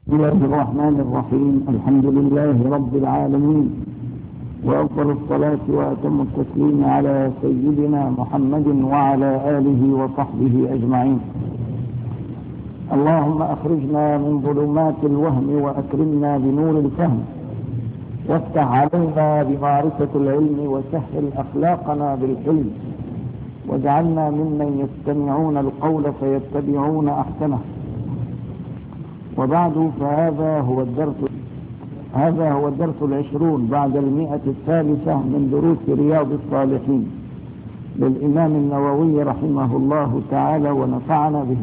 بسم الله الرحمن الرحيم. الحمد لله رب العالمين، وأفضل الصلاة وأتم التسليم على سيدنا محمد وعلى آله وصحبه أجمعين. اللهم أخرجنا من ظلمات الوهم وأكرمنا بنور الفهم، وافتح علينا بمعرفة العلم، وسهل أخلاقنا بالحلم، واجعلنا ممن يستمعون القول فيتبعون أحسنه. وبعد، فهذا هو الدرس 20 بعد 100 من دروس رياض الصالحين للإمام النووي رحمه الله تعالى ونفعنا به.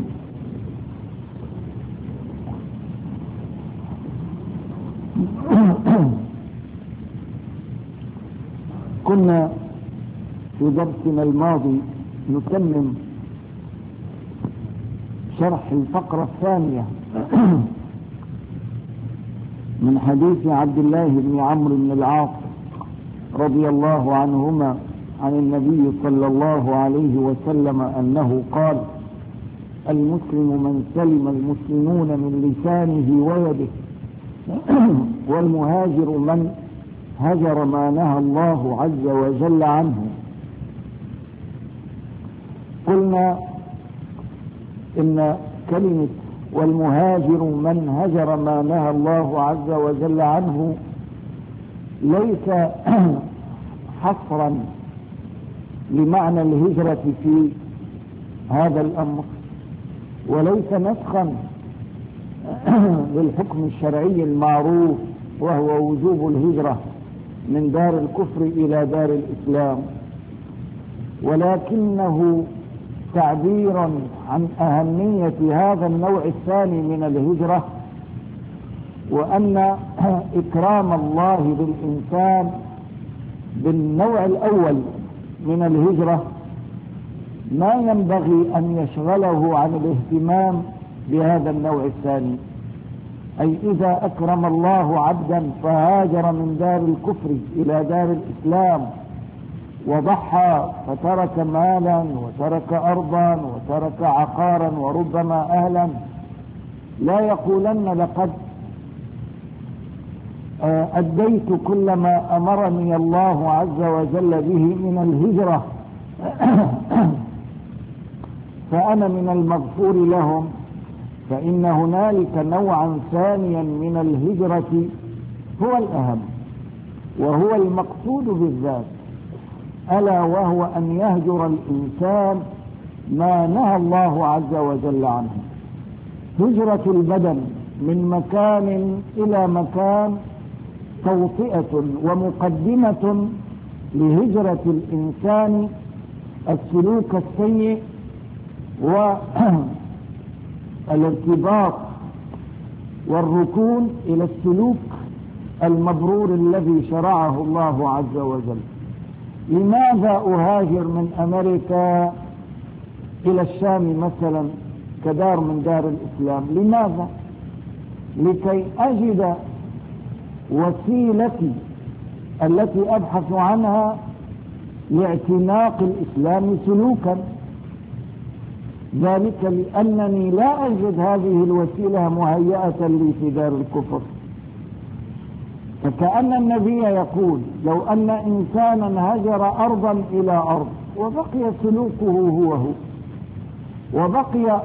كنا في درسنا الماضي نتمم شرح الفقرة الثانية من حديث عبد الله بن عمرو بن العاص رضي الله عنهما عن النبي صلى الله عليه وسلم أنه قال: المسلم من سلم المسلمون من لسانه ويده، والمهاجر من هجر ما نهى الله عز وجل عنه. قلنا إن كلمة والمهاجر من هجر ما نهى الله عز وجل عنه ليس حصرا لمعنى الهجرة في هذا الأمر، وليس نسخا للحكم الشرعي المعروف وهو وجوب الهجرة من دار الكفر إلى دار الإسلام، ولكنه تعبير عن أهمية هذا النوع الثاني من الهجرة، وأن إكرام الله بالإنسان بالنوع الأول من الهجرة ما ينبغي أن يشغله عن الاهتمام بهذا النوع الثاني. أي إذا أكرم الله عبدا فهاجر من دار الكفر إلى دار الإسلام وضحى فترك مالا وترك أرضا وترك عقارا وربما أهلا، لا يقولن لقد أديت كل ما أمرني الله عز وجل به من الهجرة فأنا من المغفور لهم، فإن هنالك نوعا ثانيا من الهجرة هو الأهم وهو المقصود بالذات، ألا وهو أن يهجر الإنسان ما نهى الله عز وجل عنه. هجرة البدن من مكان إلى مكان توطئة ومقدمة لهجرة الإنسان السلوك السيء والارتباط والركون إلى السلوك المبرور الذي شرعه الله عز وجل. لماذا أهاجر من أمريكا إلى الشام مثلا كدار من دار الإسلام؟ لماذا؟ لكي أجد وسيلتي التي أبحث عنها لاعتناق الإسلام سلوكا، ذلك لأنني لا أجد هذه الوسيلة مهيئة لي في دار الكفر. فكأن النبي يقول: لو أن إنسانا هجر أرضا إلى أرض وبقي سلوكه هو وبقي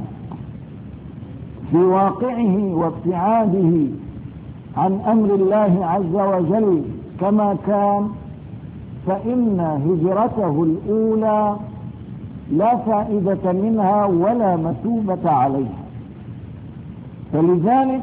في واقعه وابتعاده عن أمر الله عز وجل كما كان، فإن هجرته الأولى لا فائدة منها ولا مثوبة عليها. فلذلك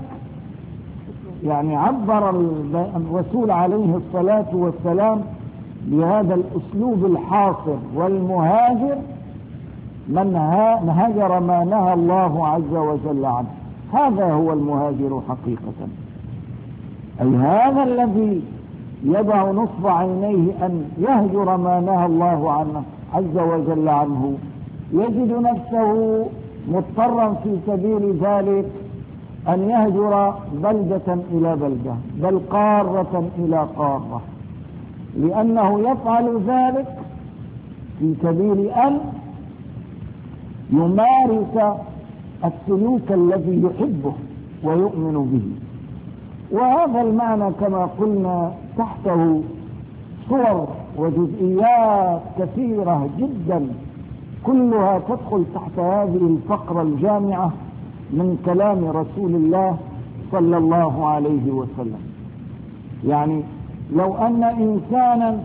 عبر الرسول عليه الصلاة والسلام بهذا الأسلوب الحاصر: والمهاجر من هجر ما نهى الله عز وجل عنه. هذا هو المهاجر حقيقة، أي هذا الذي يضع نصب عينيه أن يهجر ما نهى الله عنه عز وجل عنه، يجد نفسه مضطرا في سبيل ذلك أن يهجر بلدة إلى بلدة، بل قارة إلى قارة، لأنه يفعل ذلك في سبيل أن يمارس السلوك الذي يحبه ويؤمن به. وهذا المعنى كما قلنا تحته صور وجزئيات كثيرة جدا، كلها تدخل تحت هذه الفقرة الجامعة من كلام رسول الله صلى الله عليه وسلم. يعني لو أن إنسانا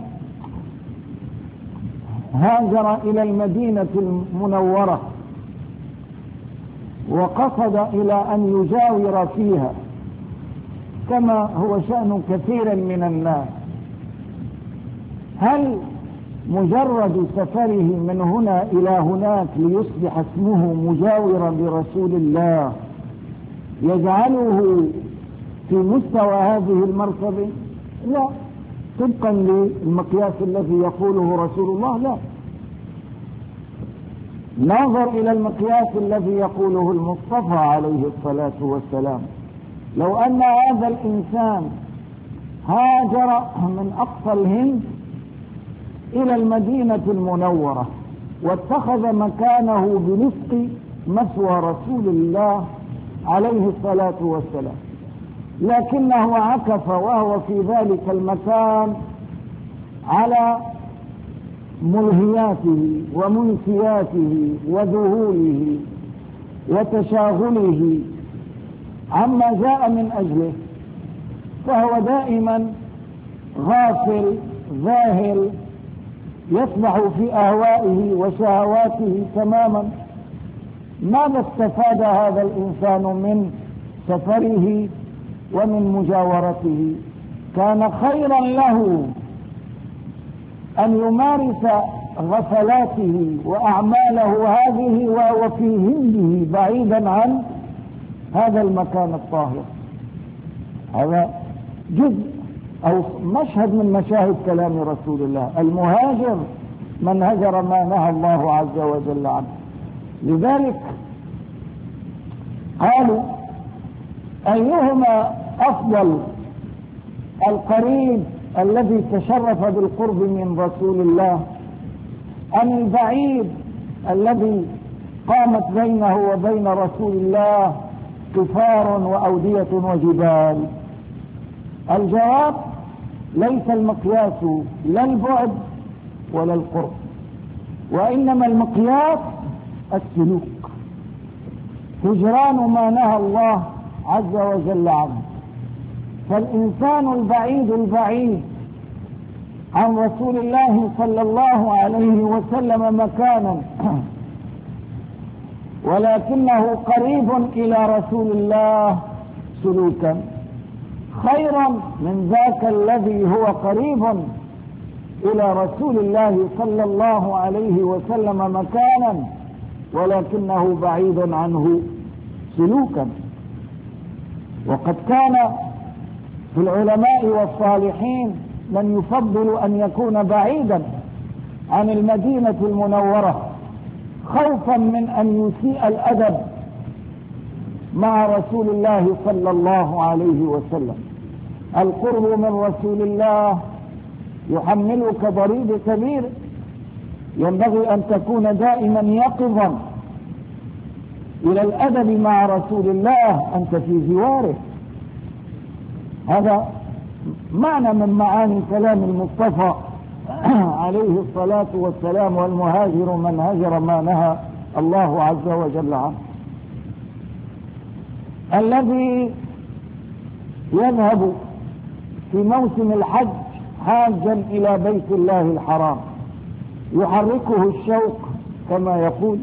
هاجر إلى المدينة المنورة وقصد إلى أن يجاور فيها كما هو شأن كثير من الناس، هل مجرد سفره من هنا إلى هناك ليصبح اسمه مجاورا لرسول الله يجعله في مستوى هذه المرتبة؟ لا، طبقا للمقياس الذي يقوله رسول الله لا. نظر إلى المقياس الذي يقوله المصطفى عليه الصلاة والسلام. لو أن هذا الإنسان هاجر من أقصى الهند إلى المدينة المنورة واتخذ مكانه بنفق مثوى رسول الله عليه الصلاة والسلام، لكنه عكف وهو في ذلك المكان على ملهياته ومنسياته وذهوله وتشاغله عما جاء من أجله، فهو دائما غافل ذاهل يسبح في أهوائه وشهواته تماما. ماذا استفاد هذا الإنسان من سفره ومن مجاورته؟ كان خيرا له أن يمارس غفلاته وأعماله هذه وهو في هنده بعيدا عن هذا المكان الطاهر. هذا جزء أو مشهد من مشاهد كلام رسول الله. المهاجر من هجر ما نهى الله عز وجل عنه. لذلك قالوا أيهما أفضل، القريب الذي تشرف بالقرب من رسول الله أم البعيد الذي قامت بينه وبين رسول الله كفار وأودية وجبال؟ الجواب ليس المقياس لا البعد ولا القرب، وإنما المقياس السلوك، هجران ما نهى الله عز وجل عنه. فالإنسان البعيد عن رسول الله صلى الله عليه وسلم مكانا ولكنه قريب إلى رسول الله سلوكا خيرا من ذاك الذي هو قريب إلى رسول الله صلى الله عليه وسلم مكانا ولكنه بعيد عنه سلوكا. وقد كان في العلماء والصالحين من يفضل أن يكون بعيدا عن المدينة المنورة خوفا من أن يسيء الأدب مع رسول الله صلى الله عليه وسلم. القرب من رسول الله يحملك ضريب كبير، ينبغي أن تكون دائما يقظا إلى الأدب مع رسول الله، أنت في جواره. هذا معنى من معاني كلام المصطفى عليه الصلاة والسلام: والمهاجر من هجر ما نهى الله عز وجل عنه. الذي يذهب في موسم الحج حاجا إلى بيت الله الحرام يحركه الشوق كما يقول،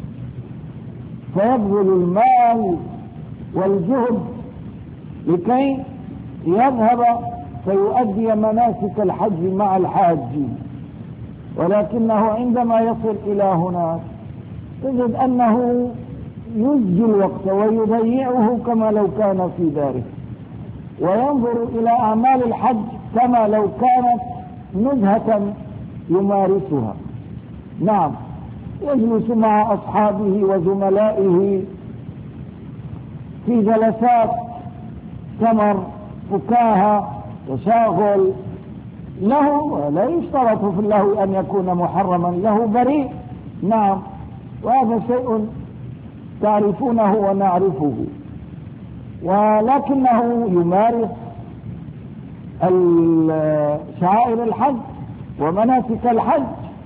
فيبذل المال والجهد لكي يذهب فيؤدي مناسك الحج مع الحاجين، ولكنه عندما يصل إلى هناك تجد أنه يزجي الوقت ويضيعه كما لو كان في داره، وينظر إلى أعمال الحج كما لو كانت نزهة يمارسها. نعم، يجلس مع أصحابه وزملائه في جلسات تمر، فكاهة، تشاغل له، ولا يشترط في الله أن يكون محرما، له بريء. نعم، وهذا شيء تعرفونه ونعرفه. ولكنه يمارس شعائر الحج ومناسك الحج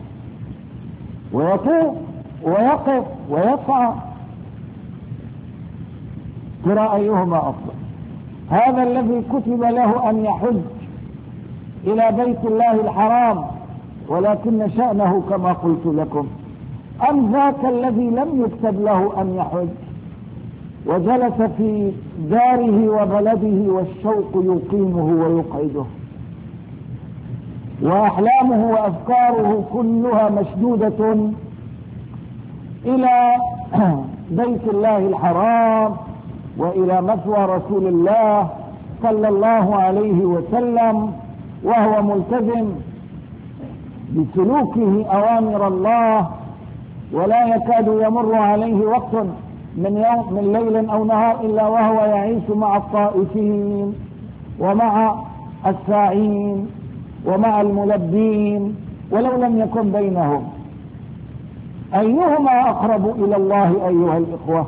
ويطوف ويقف ويسعى. ترى أيهما أفضل؟ هذا الذي كتب له أن يحج إلى بيت الله الحرام ولكن شأنه كما قلت لكم، أم ذاك الذي لم يكتب له أن يحج وجلس في داره وبلده والشوق يقيمه ويقعده وأحلامه وأفكاره كلها مشدودة إلى بيت الله الحرام وإلى مثوى رسول الله صلى الله عليه وسلم، وهو ملتزم بسلوكه أوامر الله، ولا يكاد يمر عليه وقت من ليل أو نهار إلا وهو يعيش مع الطائفين ومع الساعين ومع الملبين ولو لم يكن بينهم. أيهما أقرب إلى الله أيها الإخوة؟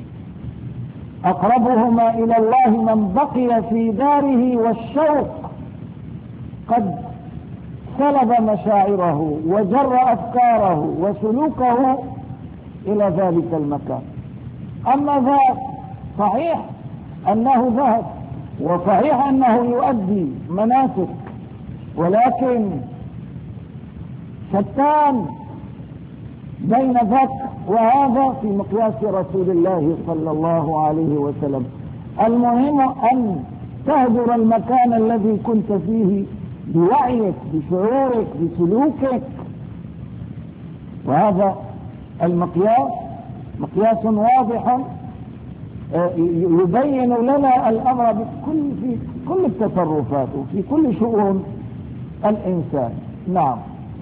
أقربهما إلى الله من بقي في داره والشوق قد سلب مشاعره وجر أفكاره وسلوكه إلى ذلك المكان. أما ذاك صحيح أنه ذهب وصحيح أنه يؤدي مناسك، ولكن شتان بين ذاك وهذا في مقياس رسول الله صلى الله عليه وسلم. المهم أن تهجر المكان الذي كنت فيه بوعيك بشعورك بسلوكك، وهذا المقياس مقياس واضح يبين لنا الأمر في كل التصرفات وفي كل شؤون الإنسان. نعم،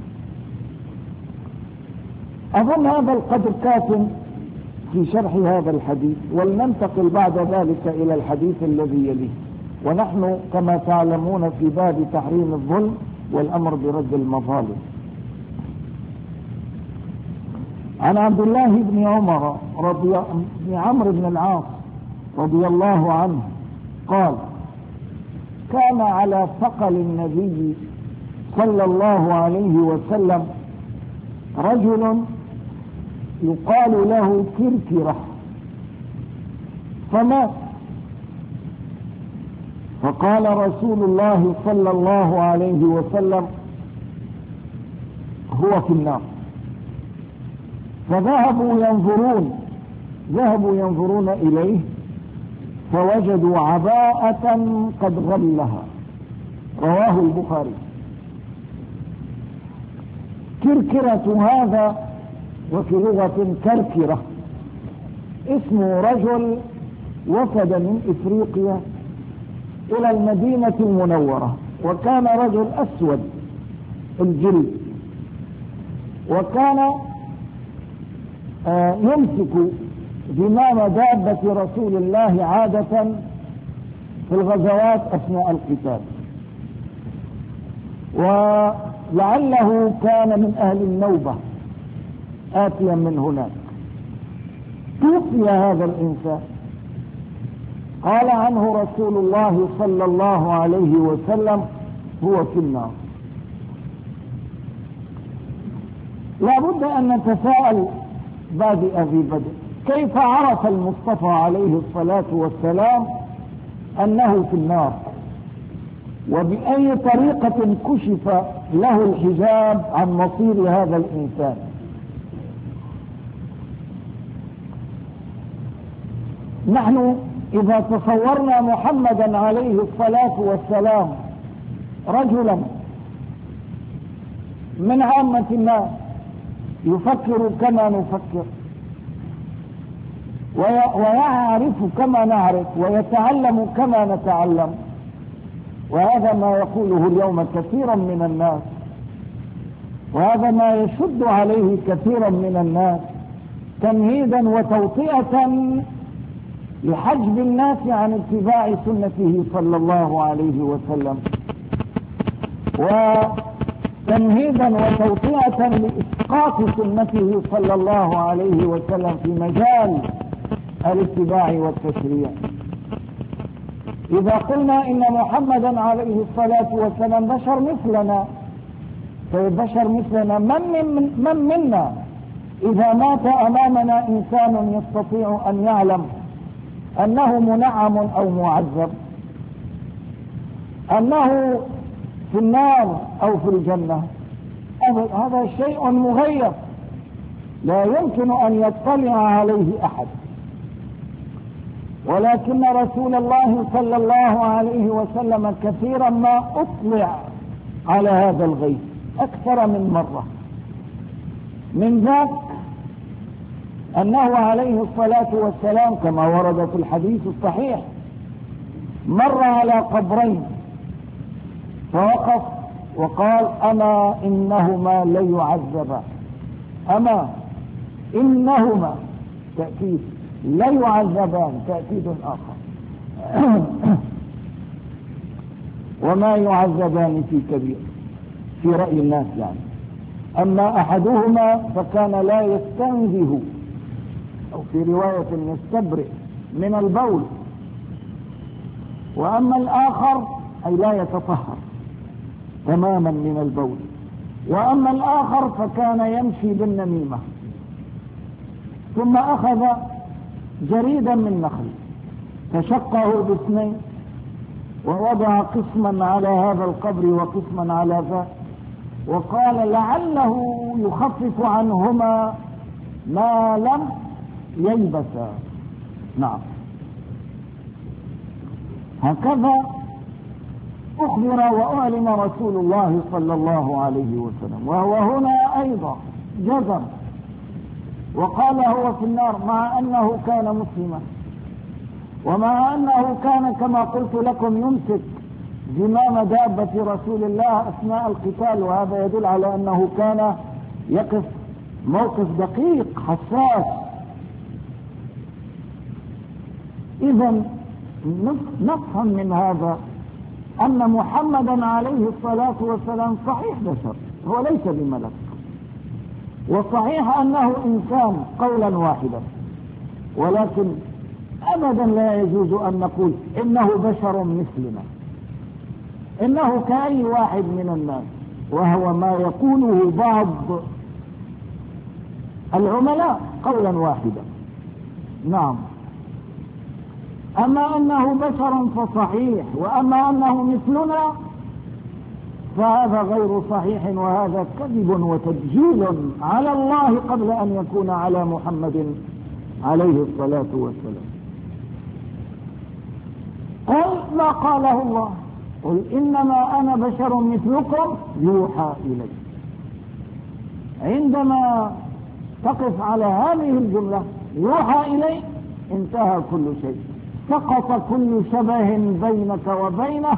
أظن هذا القدر كاف في شرح هذا الحديث، ولننتقل بعد ذلك إلى الحديث الذي يليه، ونحن كما تعلمون في باب تحريم الظلم والأمر برد المظالم. عن عبد الله بن عمر بن عمرو بن العاص رضي الله عنه قال: كان على ثقل النبي صلى الله عليه وسلم رجل يقال له كركرة فمات، فقال رسول الله صلى الله عليه وسلم: هو في النار. فذهبوا ينظرون إليه فوجدوا عباءة قد غلها. رواه البخاري. كركرة هذا وفي لغة كركرة اسم رجل وفد من إفريقيا إلى المدينة المنورة، وكان رجل أسود الجلد، وكان يمسك زمام دابة رسول الله عادة في الغزوات أثناء القتال، ولعله كان من أهل النوبة آتيا من هناك. توفي هذا الإنسان، قال عنه رسول الله صلى الله عليه وسلم: هو في النار. لا بد أن نتساءل بادئ ذي بدء: كيف عرف المصطفى عليه الصلاة والسلام أنه في النار؟ وبأي طريقة كشف له الحجاب عن مصير هذا الإنسان؟ نحن إذا تصورنا محمدا عليه الصلاة والسلام رجلا من عامة الناس يفكر كما نفكر ويعرف كما نعرف ويتعلم كما نتعلم، وهذا ما يقوله اليوم كثيرا من الناس، وهذا ما يشد عليه كثيرا من الناس تمهيدا وتوطئة لحجب الناس عن اتباع سنته صلى الله عليه وسلم، وتمهيدا وتوطئة لإسقاط سنته صلى الله عليه وسلم في مجال الاتباع والتشريع. إذا قلنا إن محمدا عليه الصلاة والسلام بشر مثلنا، بشر مثلنا، من منا إذا مات أمامنا إنسان يستطيع أن يعلم أنه منعم أو معذب، أنه في النار أو في الجنة، هذا شيء مغيب لا يمكن أن يطلع عليه أحد. ولكن رسول الله صلى الله عليه وسلم كثيرا ما أطلع على هذا الغيب أكثر من مرة. من ذاك أنه عليه الصلاة والسلام كما ورد في الحديث الصحيح مر على قبرين فوقف وقال: أما إنهما ليعذبان، أما إنهما تأكيد، ليعذبان تأكيد آخر. وما يعذبان في كبير في رأي الناس يعني. أما أحدهما فكان لا يستنزه، أو في رواية يستبرئ من البول، وأما الآخر أي لا يتطهر تماما من البول، وأما الآخر فكان يمشي بالنميمة. ثم أخذ جريدا من نخل فشقه باثنين ووضع قسما على هذا القبر وقسما على ذاك، وقال لعله يخفف عنهما ما لم ييبسا. نعم، هكذا أخبر وأعلم رسول الله صلى الله عليه وسلم، وهو هنا أيضا جزم وقال هو في النار، مع أنه كان مسلما، ومع أنه كان كما قلت لكم يمسك زمام دابة رسول الله أثناء القتال، وهذا يدل على أنه كان يقف موقف دقيق حساس. إذن نفهم من هذا أن محمدا عليه الصلاة والسلام صحيح بشر، هو ليس بملك، وصحيح أنه إنسان قولا واحدا، ولكن أبدا لا يجوز أن نقول إنه بشر مثلنا، إنه كأي واحد من الناس، وهو ما يقوله بعض العملاء قولا واحدا. نعم، أما أنه بشر فصحيح، وأما أنه مثلنا فهذا غير صحيح، وهذا كذب وتدجيل على الله قبل أن يكون على محمد عليه الصلاة والسلام. قل ما قاله الله: قل إنما أنا بشر مثلكم يوحى إلي. عندما تقف على هذه الجملة يوحى إلي انتهى كل شيء، سقط كل شبه بينك وبينه،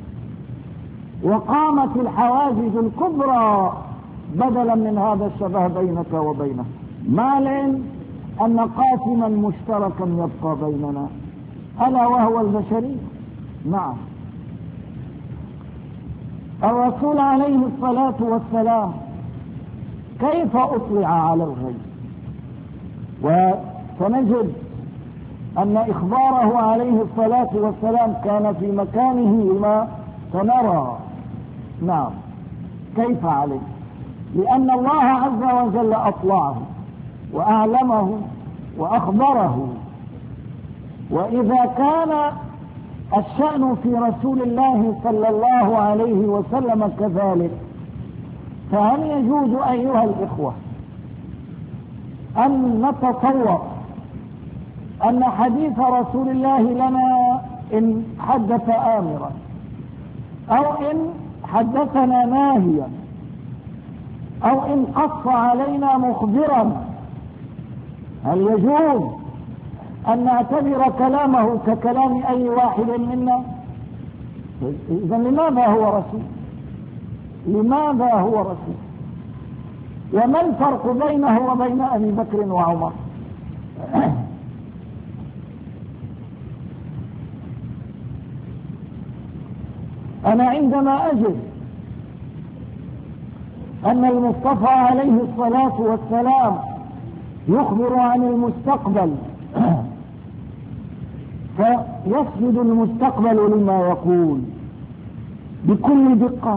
وقامت الحواجز الكبرى بدلا من هذا الشبه بينك وبينه، مع العلم أن قاسما مشتركا يبقى بيننا ألا وهو البشرية. نعم، الرسول عليه الصلاة والسلام كيف أطلع على الغيب؟ وسنجد أن إخباره عليه الصلاة والسلام كان في مكانه ما سنرى. نعم، كيف عليه؟ لأن الله عز وجل أطلعه وأعلمه وأخبره. وإذا كان الشأن في رسول الله صلى الله عليه وسلم كذلك، فهل يجوز أيها الإخوة أن نتصور أن حديث رسول الله لنا إن حدث آمرا أو إن حدثنا ناهيا أو إن قص علينا مخبرا، هل يجوز أن نعتبر كلامه ككلام أي واحد منا؟ إذن لماذا هو رسول؟ لماذا هو رسول؟ وما الفرق بينه وبين أبي بكر وعمر؟ أنا عندما أجد أن المصطفى عليه الصلاة والسلام يخبر عن المستقبل يسجد المستقبل لما يقول بكل دقة،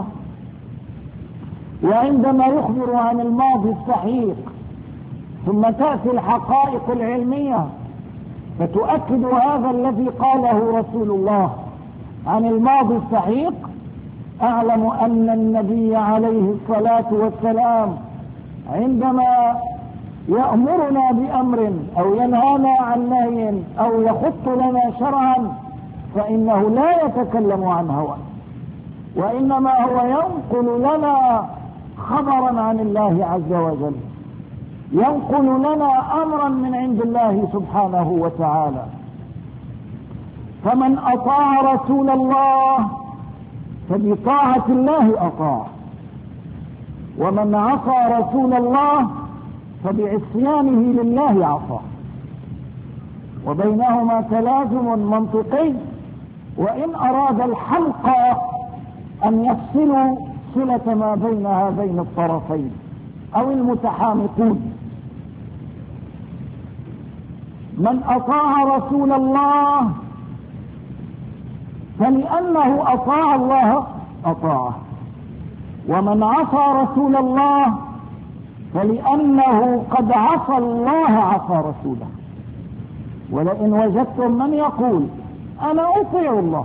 وعندما يخبر عن الماضي السحيق ثم تأتي الحقائق العلمية فتؤكد هذا الذي قاله رسول الله عن الماضي السحيق، أعلم أن النبي عليه الصلاة والسلام عندما يأمرنا بأمر أو ينهانا عن نهي أو يخط لنا شرعا فإنه لا يتكلم عن هوى، وإنما هو ينقل لنا خبرا عن الله عز وجل، ينقل لنا أمرا من عند الله سبحانه وتعالى. فمن أطاع رسول الله فبطاعة الله أطاع، ومن عصى رسول الله فبعصيانه لله عصى، وبينهما تلازم منطقي، وإن أراد الحلق أن يفصلوا صلة ما بين هذين الطرفين أو المتحامقون. من أطاع رسول الله فلأنه أطاع الله أطاعه، ومن عصى رسول الله فلأنه قد عصى الله عصى رسوله. ولئن وجدتم من يقول أنا أطيع الله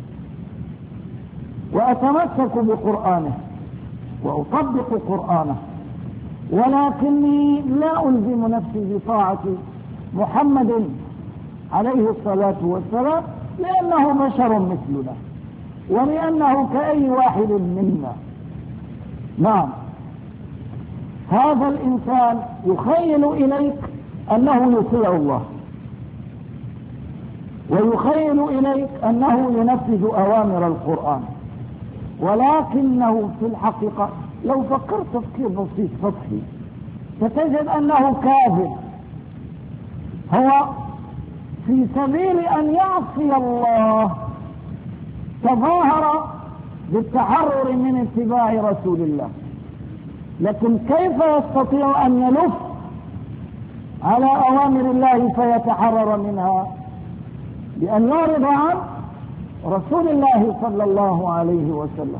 وأتمسك بقرآنه وأطبق قرآنه، ولكني لا ألزم نفسي بطاعة محمد عليه الصلاة والسلام لأنه بشر مثلنا ولأنه كأي واحد منا، نعم، هذا الإنسان يخيل إليك أنه يطيع الله، ويخيل إليك أنه ينفذ أوامر القرآن، ولكنه في الحقيقة لو فكرت تفكير بسيط سطحي ستجد أنه كاذب. هو في سبيل أن يعصي الله تظاهر بالتحرر من اتباع رسول الله، لكن كيف يستطيع أن يلف على أوامر الله فيتحرر منها؟ بأن يعرض عن رسول الله صلى الله عليه وسلم.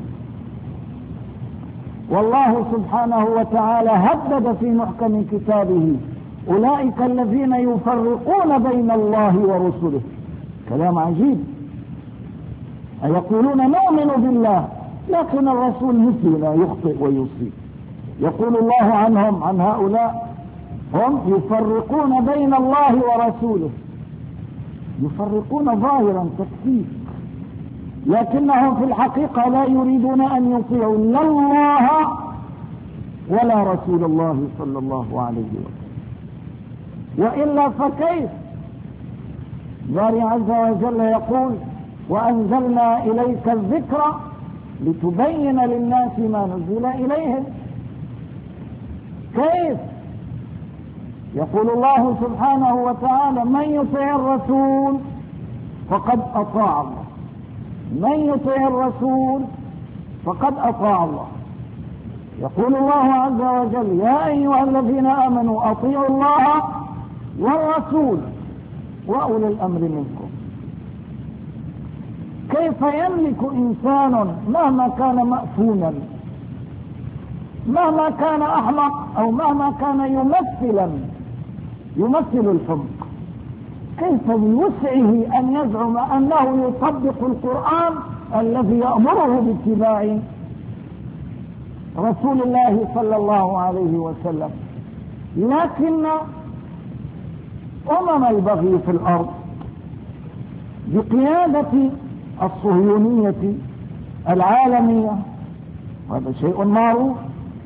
والله سبحانه وتعالى هدد في محكم كتابه أولئك الذين يفرقون بين الله ورسله. كلام عجيب، يقولون نؤمن بالله لكن الرسول مثلنا يخطئ ويصيب. يقول الله عنهم عن هؤلاء هم يفرقون بين الله ورسوله، يفرقون ظاهرا تكتيك، لكنهم في الحقيقة لا يريدون أن يطيعوا لا الله ولا رسول الله صلى الله عليه وسلم. وإلا فكيف؟ باري عز وجل يقول وأنزلنا إليك الذكر لتبين للناس ما نزل إليهم. كيف؟ يقول الله سبحانه وتعالى من يطيع الرسول فقد أطاع الله، من يطيع الرسول فقد أطاع الله. يقول الله عز وجل يا أيها الذين آمنوا أطيعوا الله والرسول وأولي الأمر منكم. كيف يملك إنسان مهما كان مأفونا، مهما كان أحمق، أو مهما كان يمثل الحمق، كيف بوسعه أن يزعم أنه يطبق القرآن الذي يأمره باتباع رسول الله صلى الله عليه وسلم؟ لكن البغي في الأرض بقيادة الصهيونية العالمية، وهذا شيء معروف،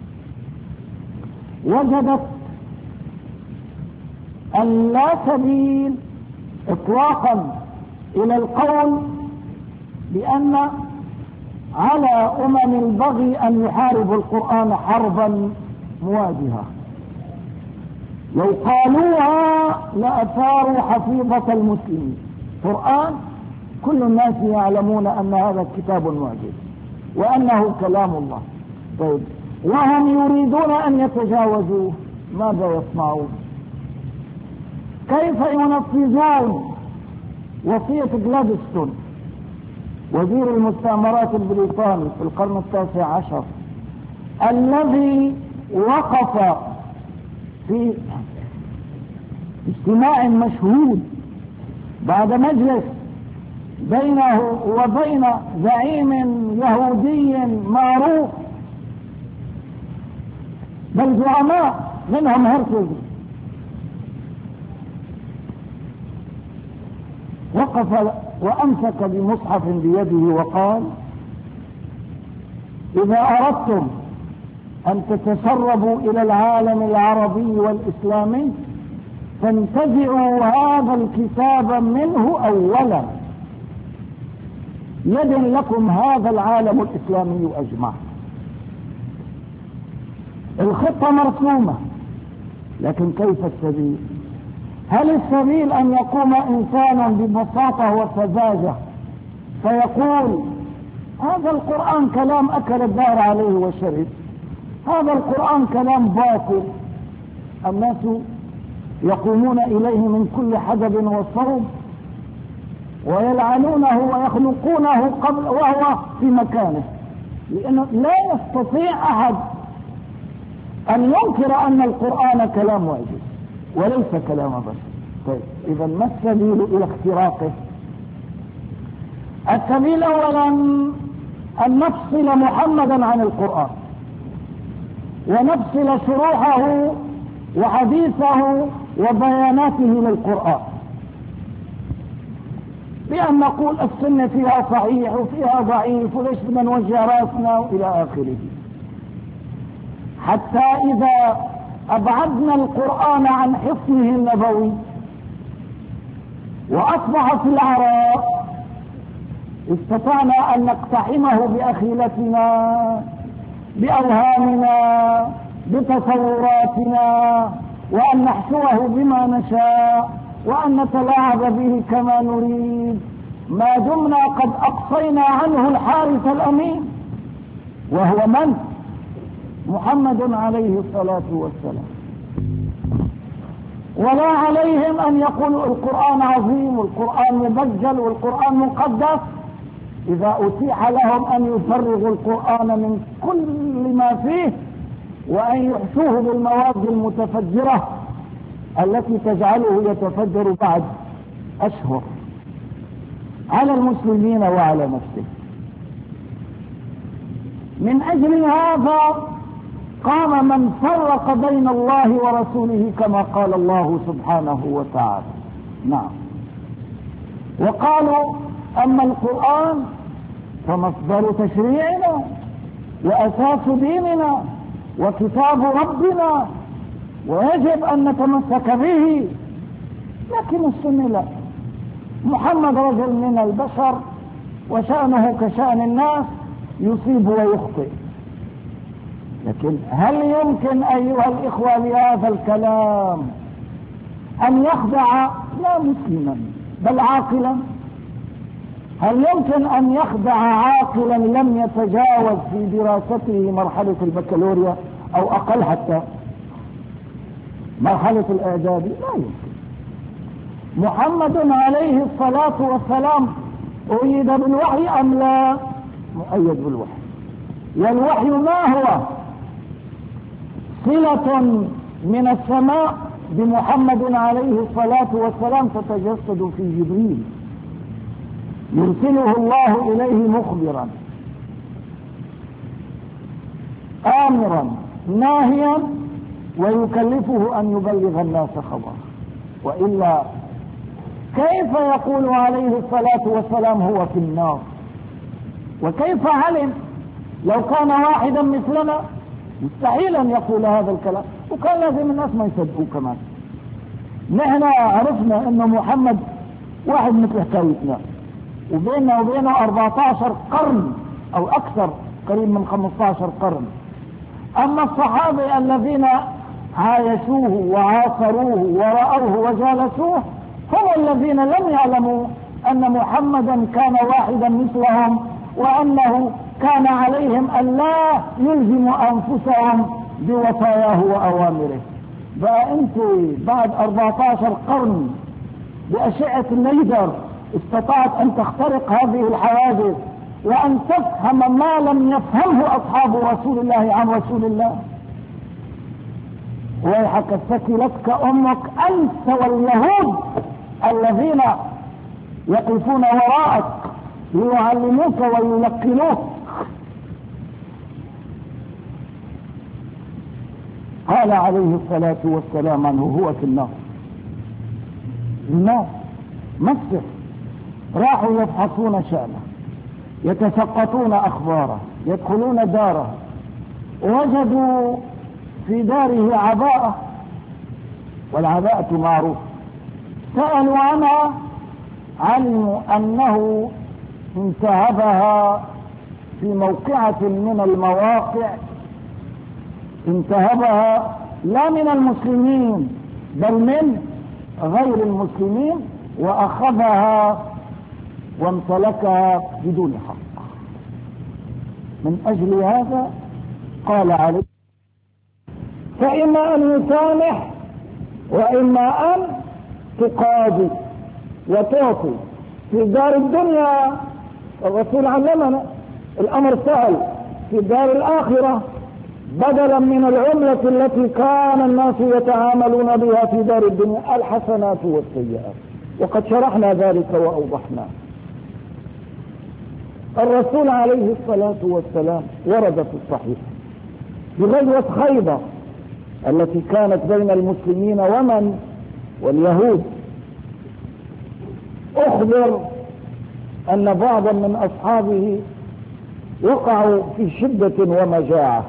وجدت أن لا سبيل إطلاقا إلى القول بأن على البغي أن يحاربوا القرآن حربا مواجهة. لو قالوها لأثاروا حفيظة المسلمين. قرآن كل الناس يعلمون أن هذا كتاب معجز وأنه كلام الله، طيب وهم يريدون أن يتجاوزوه، ماذا يصنعون؟ كيف ينفذون وصية جلادستون وزير المستعمرات البريطاني في القرن ال19 الذي وقف في اجتماع مشهود بعد مجلس بينه وبين زعيم يهودي معروف، بل زعماء منهم هرتز، وقف وأمسك بمصحف بيده وقال: إذا أردتم أن تتسربوا إلى العالم العربي والإسلامي فانتزعوا هذا الكتاب منه أولا، يدن لكم هذا العالم الإسلامي أجمع. الخطة مرسومة، لكن كيف السبيل؟ هل السبيل أن يقوم إنسان ببساطة وسذاجة فيقول: هذا القرآن كلام أكل الدار عليه وشرب، هذا القرآن كلام باطل، الناس يقومون إليه من كل حدب وصوب ويلعنونه ويخلقونه قبل وهو في مكانه، لأنه لا يستطيع أحد أن ينكر أن القرآن كلام واجب وليس كلام بشر. طيب إذا ما السبيل إلى اختراقه؟ السبيل أولا أن نفصل محمدا عن القرآن، ونفصل شروحه وحديثه وبياناته للقرآن، بأن نقول السنة فيها صحيح وفيها ضعيف وليش بدنا نوجه راسنا وإلى آخره، حتى إذا أبعدنا القرآن عن حصنه النبوي وأصبح في العراء استطعنا أن نقتحمه بأخيلتنا بأوهامنا بتصوراتنا، وأن نحشوه بما نشاء، وأن نتلاعب به كما نريد، ما دمنا قد أقصينا عنه الحارس الأمين وهو من؟ محمد عليه الصلاة والسلام. ولا عليهم أن يقولوا القرآن عظيم والقرآن مبجل والقرآن مقدس إذا أتيح لهم أن يفرغوا القرآن من كل ما فيه وأن يحشوه بالمواد المتفجرة التي تجعله يتفجر بعد أشهر على المسلمين وعلى نفسه. من أجل هذا قام من فرق بين الله ورسوله كما قال الله سبحانه وتعالى. نعم، وقالوا أما القرآن فمصدر تشريعنا وأساس ديننا وكتاب ربنا ويجب أن نتمسك به، لكن السنة لا، محمد رجل من البشر وشأنه كشأن الناس، يصيب ويخطئ. لكن هل يمكن أيها الإخوة لهذا الكلام أن يخدع لا مسلما بل عاقلا؟ هل يمكن أن يخدع عاقلا لم يتجاوز في دراسته مرحلة البكالوريا أو أقل حتى مرحلة الإعدادي؟ لا يمكن. محمد عليه الصلاة والسلام أيد بالوحي أم لا؟ مؤيد بالوحي. والوحي ما هو؟ صلة من السماء بمحمد عليه الصلاة والسلام تتجسد في جبريل، يرسله الله إليه مخبرا آمرا ناهيا ويكلفه أن يبلغ الناس خبره، وإلا كيف يقول عليه الصلاة والسلام هو في النار؟ وكيف علم؟ لو كان واحدا مثلنا مستحيل أن يقول هذا الكلام، وكان لازم الناس ما يصدقوا كمان. نحن عرفنا أن محمد واحد مثل حكايتنا، وبيننا وبينه 14 قرن أو أكثر، قريب من 15 قرن. أما الصحابة الذين عايشوه وعاصروه ورأوه وجالسوه هم الذين لم يعلموا أن محمدا كان واحدا مثلهم، وأنه كان عليهم أن لا يلزموا أنفسهم بوصاياه وأوامره. بقى أنت بعد 14 قرن بأشعة الليزر استطاعت أن تخترق هذه الحواجز وأن تفهم ما لم يفهمه أصحاب رسول الله عن رسول الله. ويحك ثكلتك أمك أنت واليهود الذين يقفون وراءك ليعلموك ويلقنوك. قال عليه الصلاة والسلام عنه هو في النار. النار مسجد راحوا يفحصون شأنه، يتسقطون أخباره، يدخلون داره، وجدوا في داره عباءة، والعباءة معروف. سألوا عنها، علموا أنه انتهبها في موقعة من المواقع، انتهبها لا من المسلمين بل من غير المسلمين، وأخذها وامتلكها بدون حق. من أجل هذا قال عليه: فإما أن يسامح وإما أن تقاضي وتعطي. في دار الدنيا الرسول علمنا الأمر سهل، في دار الآخرة بدلا من العملة التي كان الناس يتعاملون بها في دار الدنيا الحسنات والسيئات، وقد شرحنا ذلك وأوضحنا. الرسول عليه الصلاة والسلام ورد في الصحيح في غزوة خيبر التي كانت بين المسلمين ومن واليهود، أخبر أن بعضا من أصحابه وقعوا في شدة ومجاعة،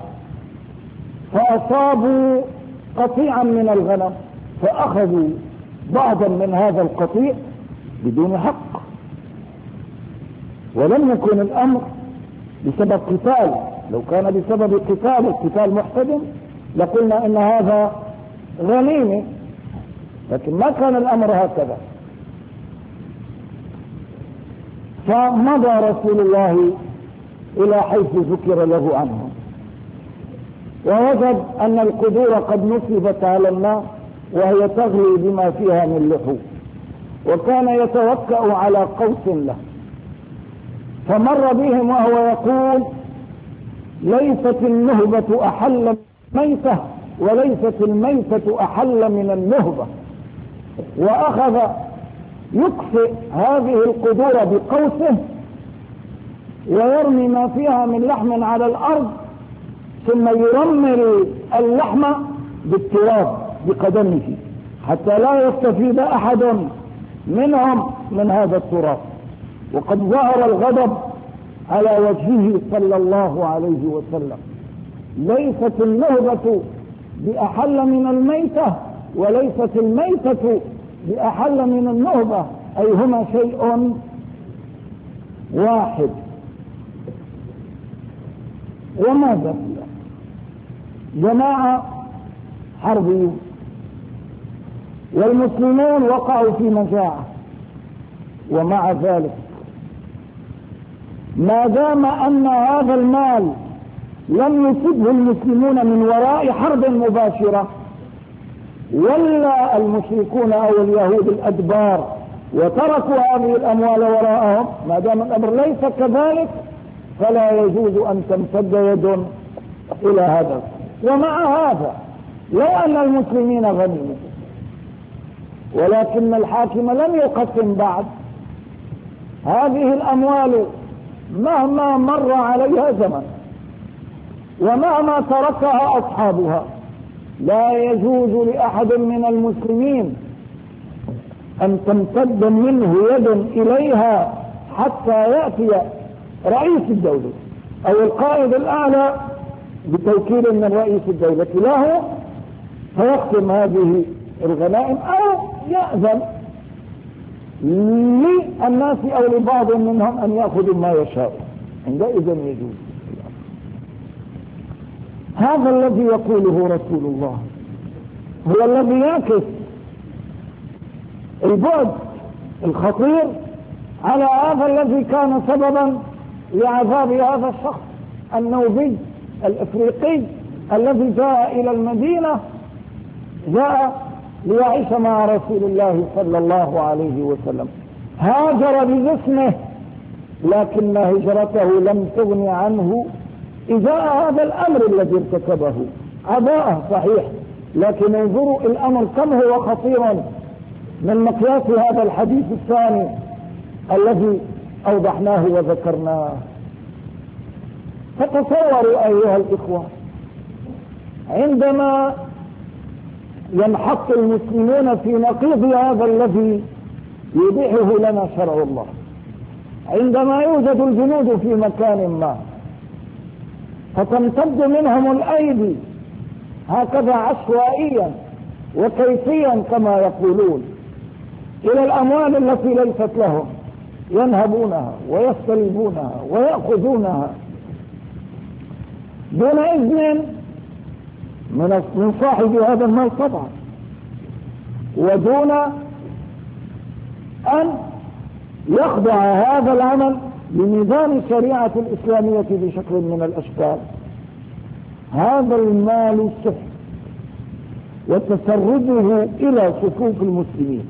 فأصابوا قطيعا من الغنم، فأخذوا بعضا من هذا القطيع بدون حق، ولم يكن الأمر بسبب قتال. لو كان بسبب القتال محتدم لقلنا إن هذا غنيمة، لكن ما كان الأمر هكذا. فمضى رسول الله إلى حيث ذكر له عنه، ووجد أن القدور قد نصبت على النار وهي تغلي بما فيها من لحوم، وكان يتوكأ على قوس له، فمر بهم وهو يقول: ليست النهبة أحل ميتة وليست الميتة أحل من النهبة. وأخذ يكفئ هذه القدور بقوسه ويرمي ما فيها من لحم على الأرض، ثم يرمل اللحم بالتراب بقدمه حتى لا يستفيد أحد منهم من هذا التراب. وقد ظهر الغضب على وجهه صلى الله عليه وسلم. ليست النهبة بأحل من الميتة وليست الميتة بأحل من النهبة، أي هما شيء واحد. وماذا؟ جماعة حربيون والمسلمون وقعوا في مجاعة، ومع ذلك ما دام أن هذا المال لم يصبه المسلمون من وراء حرب مباشرة، ولا المشركون أو اليهود الأدبار وتركوا هذه الأموال وراءهم، ما دام الأمر ليس كذلك فلا يجوز أن تمتد يد إلى هذا. ومع هذا لو أن المسلمين غنموا ولكن الحاكم لم يقسم بعد، هذه الأموال مهما مر عليها زمن ومهما تركها أصحابها لا يجوز لأحد من المسلمين أن تمتد منه يد إليها حتى يأتي رئيس الدولة أو القائد الأعلى بتوكيل من رئيس الدولة له فيقسم هذه الغنائم، أو يأذن للناس أو لبعض منهم أن يأخذوا ما يشاء، عندئذ يجوز. هذا الذي يقوله رسول الله هو الذي يعكس البعد الخطير على هذا الذي كان سببا لعذاب هذا الشخص النوبي الافريقي الذي جاء الى المدينة، جاء ليعيش مع رسول الله صلى الله عليه وسلم. هاجر بجسمه، لكن هجرته لم تغن عنه إزاء هذا الأمر الذي ارتكبه. عباءة صحيح، لكن انظروا الأمر كم هو خطير من مقياس هذا الحديث الثاني الذي أوضحناه وذكرناه. فتصوروا أيها الإخوة، عندما ينحط المسلمون في نقيض هذا الذي يبيحه لنا شرع الله، عندما يوجد الجنود في مكان ما فتمتد منهم الأيدي هكذا عشوائيا وكيفيا كما يقولون إلى الأموال التي ليست لهم، ينهبونها ويستلبونها ويأخذونها دون إذن من صاحب هذا المال طبعا، ودون أن يخضع هذا العمل لنظام الشريعة الإسلامية بشكل من الأشكال. هذا المال السفل وتسربه إلى صفوف المسلمين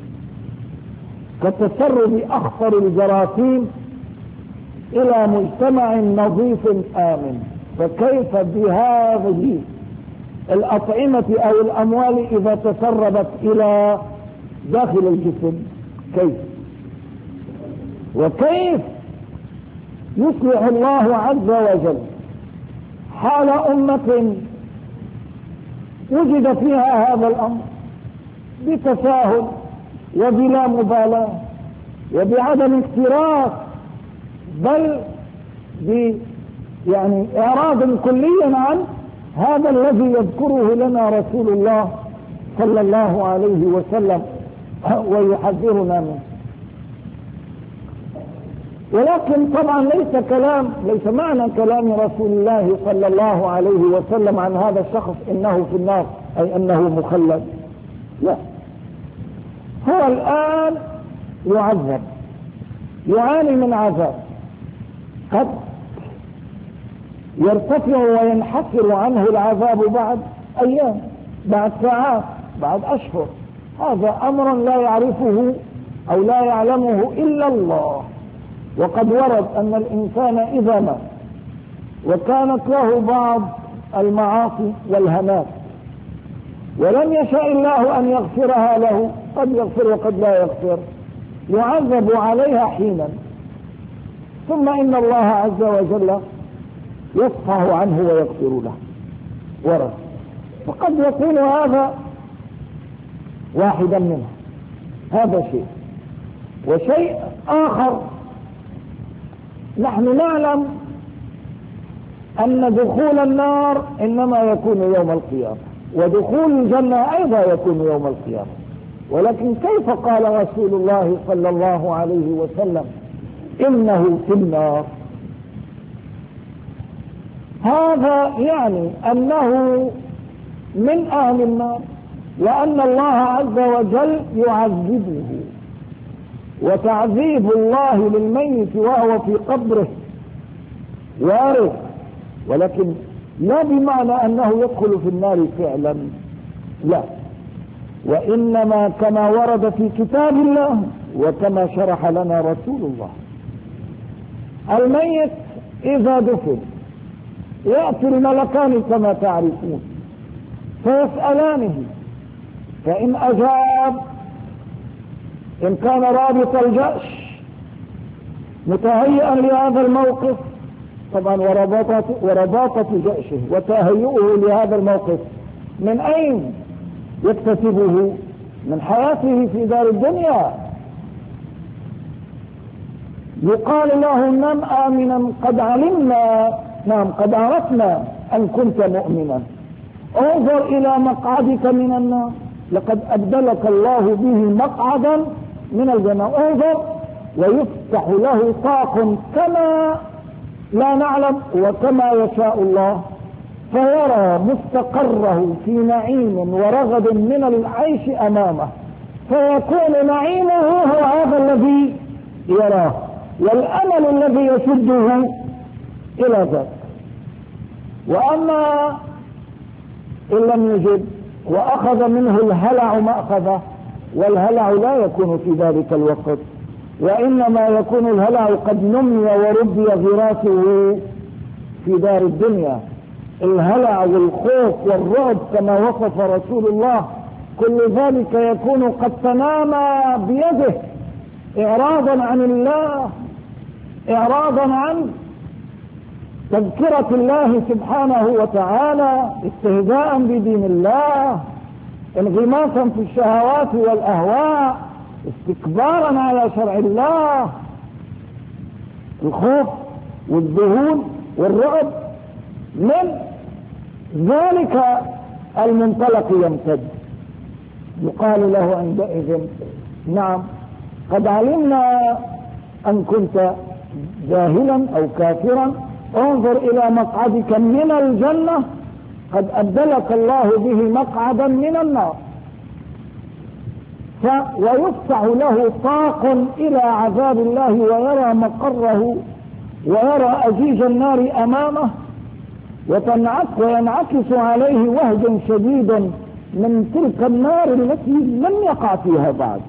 كتسرب أخطر الجراثيم إلى مجتمع نظيف آمن. فكيف بهذه الأطعمة أو الأموال إذا تسربت إلى داخل الجسم؟ كيف؟ وكيف يصلح الله عز وجل حال أمة وجد فيها هذا الأمر بتساهل وبلا مبالاة وبعدم اكتراث، بل يعني إعراض كليا عن هذا الذي يذكره لنا رسول الله صلى الله عليه وسلم ويحذرنا منه. ولكن طبعا ليس معنى كلام رسول الله صلى الله عليه وسلم عن هذا الشخص انه في النار اي انه مخلد، لا، هو الان يعذب، يعاني من عذاب قد يرتفع وينحسر عنه العذاب بعد ايام، بعد ساعات، بعد اشهر. هذا امر لا يعرفه او لا يعلمه الا الله. وقد ورد ان الانسان اذا مات وكانت له بعض المعاصي والهنات ولم يشاء الله ان يغفرها له، قد يغفر وقد لا يغفر، يعذب عليها حينا، ثم ان الله عز وجل يصفح عنه ويغفر له. ورد. فقد يكون هذا واحدا منه، هذا شيء. وشيء اخر، نحن نعلم ان دخول النار انما يكون يوم القيامة، ودخول الجنة ايضا يكون يوم القيامة. ولكن كيف قال رسول الله صلى الله عليه وسلم انه في النار؟ هذا يعني انه من اهل النار، وان الله عز وجل يعذبه. وتعذيب الله للميت وهو في قبره وارد، ولكن لا بمعنى انه يدخل في النار فعلا، لا، وانما كما ورد في كتاب الله وكما شرح لنا رسول الله. الميت اذا دفن يأتي الملكان كما تعرفون فيسألانه، فإن أجاب، إن كان رابط الجأش متهيئا لهذا الموقف، طبعا ورباطة جأشه وتهيئه لهذا الموقف من أين يكتسبه؟ من حياته في دار الدنيا. يقال له نم آمنا قد علمنا، نعم قد عرفنا أن كنت مؤمنا، انظر إلى مقعدك من النار، لقد أبدلك الله به مقعدا من الجنة، انظر. ويفتح له طاق كما لا نعلم وكما يشاء الله، فيرى مستقره في نعيم ورغد من العيش أمامه، فيكون نعيمه هو هذا الذي يراه، والأمل الذي يشده إلى ذلك. وأما إن لم يجد وأخذ منه الهلع مأخذه، والهلع لا يكون في ذلك الوقت وإنما يكون الهلع قد نمي وربي غراسه في دار الدنيا. الهلع والخوف والرعب كما وصف رسول الله كل ذلك يكون قد تنامى بيده إعراضا عن الله، إعراضا عن تذكرة الله سبحانه وتعالى، استهزاء بدين الله، انغماسا في الشهوات والأهواء، استكبارا على شرع الله. الخوف والذهول والرعب من ذلك المنطلق يمتد. يقال له عندئذ نعم قد علمنا أن كنت جاهلا أو كافرا، انظر إلى مقعدك من الجنة قد أبدلك الله به مقعدا من النار. ويفتح له طاق إلى عذاب الله ويرى مقره ويرى أجيج النار أمامه، وينعكس عليه وهج شديد من تلك النار التي لم يقع فيها بعد.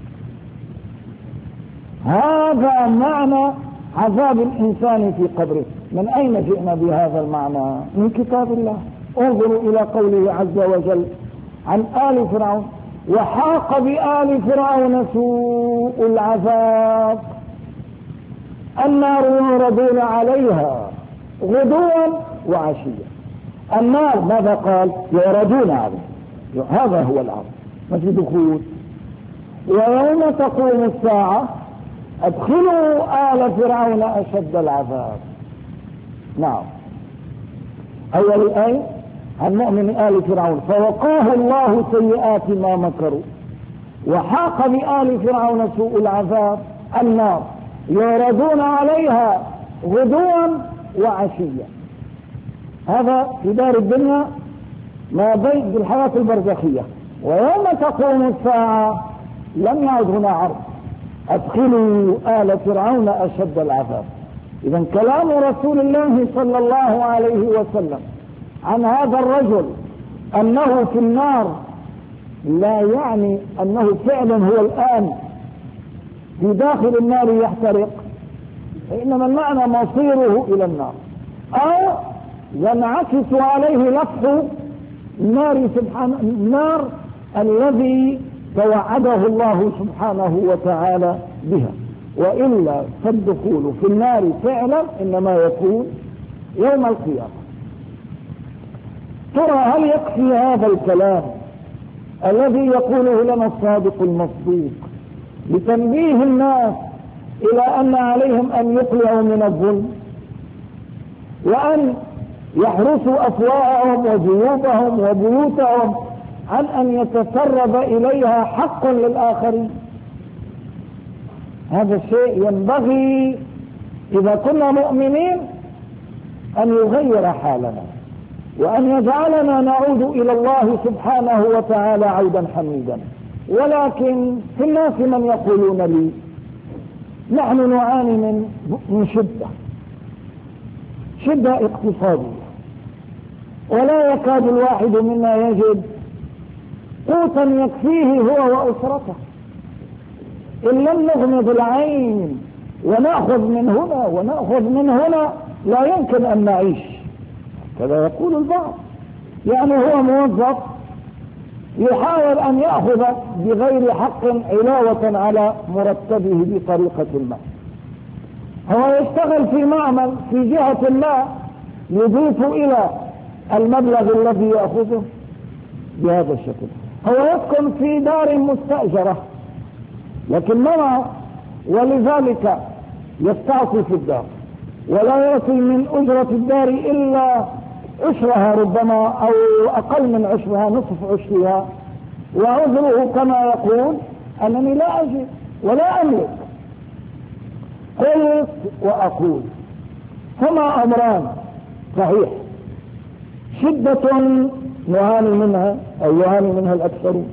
هذا معنى عذاب الإنسان في قبره. من أين جئنا بهذا المعنى؟ من كتاب الله. انظروا إلى قوله عز وجل عن آل فرعون: وحاق بآل فرعون سوء العذاب النار يعرضون عليها غدوا وعشيا. النار ماذا قال؟ يعرضون عليها، هذا هو العرض، ما في دخول. ويوم تقوم الساعة ادخلوا آل فرعون أشد العذاب. نعم. أول الآية عن مؤمن آل فرعون: فوقاه الله سيئات ما مكروا وحاق بآل فرعون سوء العذاب النار يعرضون عليها غدوا وعشيا. هذا في دار الدنيا ما بين الحياة البرزخية. ويوم تقوم الساعة لم يعد هنا عرض، ادخلوا آل فرعون أشد العذاب. إذا كلام رسول الله صلى الله عليه وسلم عن هذا الرجل أنه في النار لا يعني أنه فعلا هو الآن في داخل النار يحترق، إنما المعنى مصيره إلى النار، أو ينعكس عليه لفح النار سبحانه، النار الذي توعده الله سبحانه وتعالى بها. وإلا فالدخول في النار فعلا إنما يكون يوم القيامة. ترى هل يكفي هذا الكلام الذي يقوله لنا الصادق المصدوق لتنبيه الناس إلى أن عليهم أن يقلعوا من الظلم وأن يحرسوا أفواههم وجيوبهم وبيوتهم عن أن يتسرب إليها حق للآخرين؟ هذا الشيء ينبغي إذا كنا مؤمنين أن يغير حالنا وأن يجعلنا نعود إلى الله سبحانه وتعالى عودا حميدا. ولكن في الناس من يقولون لي: نحن نعاني من شدة اقتصادية، ولا يكاد الواحد منا يجد قوتا يكفيه هو وأسرته. إن لم نغمض العين ونأخذ من هنا ونأخذ من هنا لا يمكن أن نعيش. كذا يقول البعض، يعني هو موظف يحاول أن يأخذ بغير حق علاوة على مرتبه بطريقة ما. هو يشتغل في معمل في جهة ما يضيف إلى المبلغ الذي يأخذه بهذا الشكل. هو يسكن في دار مستأجرة لكن مرة، ولذلك يستعصي في الدار ولا يأتي من أجرة الدار إلا عشرها ربما أو أقل من عشرها، نصف عشرها. وعذره كما يقول: أنني لا أجد ولا أملك. قلت وأقول هما أمران صحيح: شدة نعاني منها أو يعاني منها الأكثرون،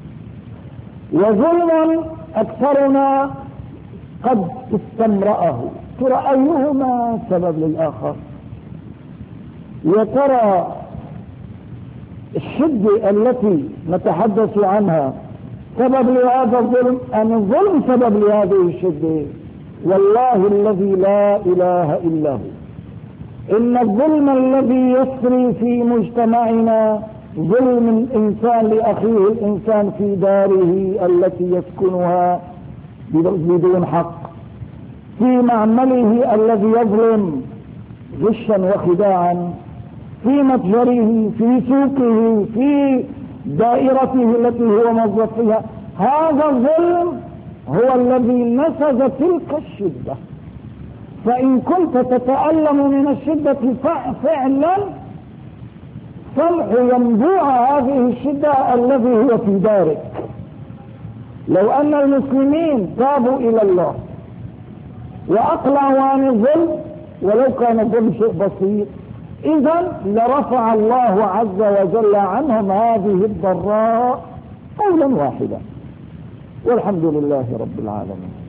وظلما أكثرنا قد استمرأه. ترى أيهما سبب للآخر؟ يا ترى الشدة التي نتحدث عنها سبب لهذا الظلم أن الظلم سبب لهذه الشدة. والله الذي لا إله إلا هو إن الظلم الذي يسري في مجتمعنا ظلم الإنسان لأخيه الإنسان في داره التي يسكنها بدون حق، في معمله الذي يظلم غشا وخداعا، في متجره، في سوقه، في دائرته التي هو موظف فيها. هذا الظلم هو الذي نسج تلك الشدة. فإن كنت تتألم من الشدة فعلا سمح ينبوع هذه الشدة الذي هو في دارك. لو أن المسلمين تابوا إلى الله وأقلعوا عن الظلم ولو كان الظلم شيء بسيط، إذا لرفع الله عز وجل عنهم هذه الضراء قولا واحدا. والحمد لله رب العالمين.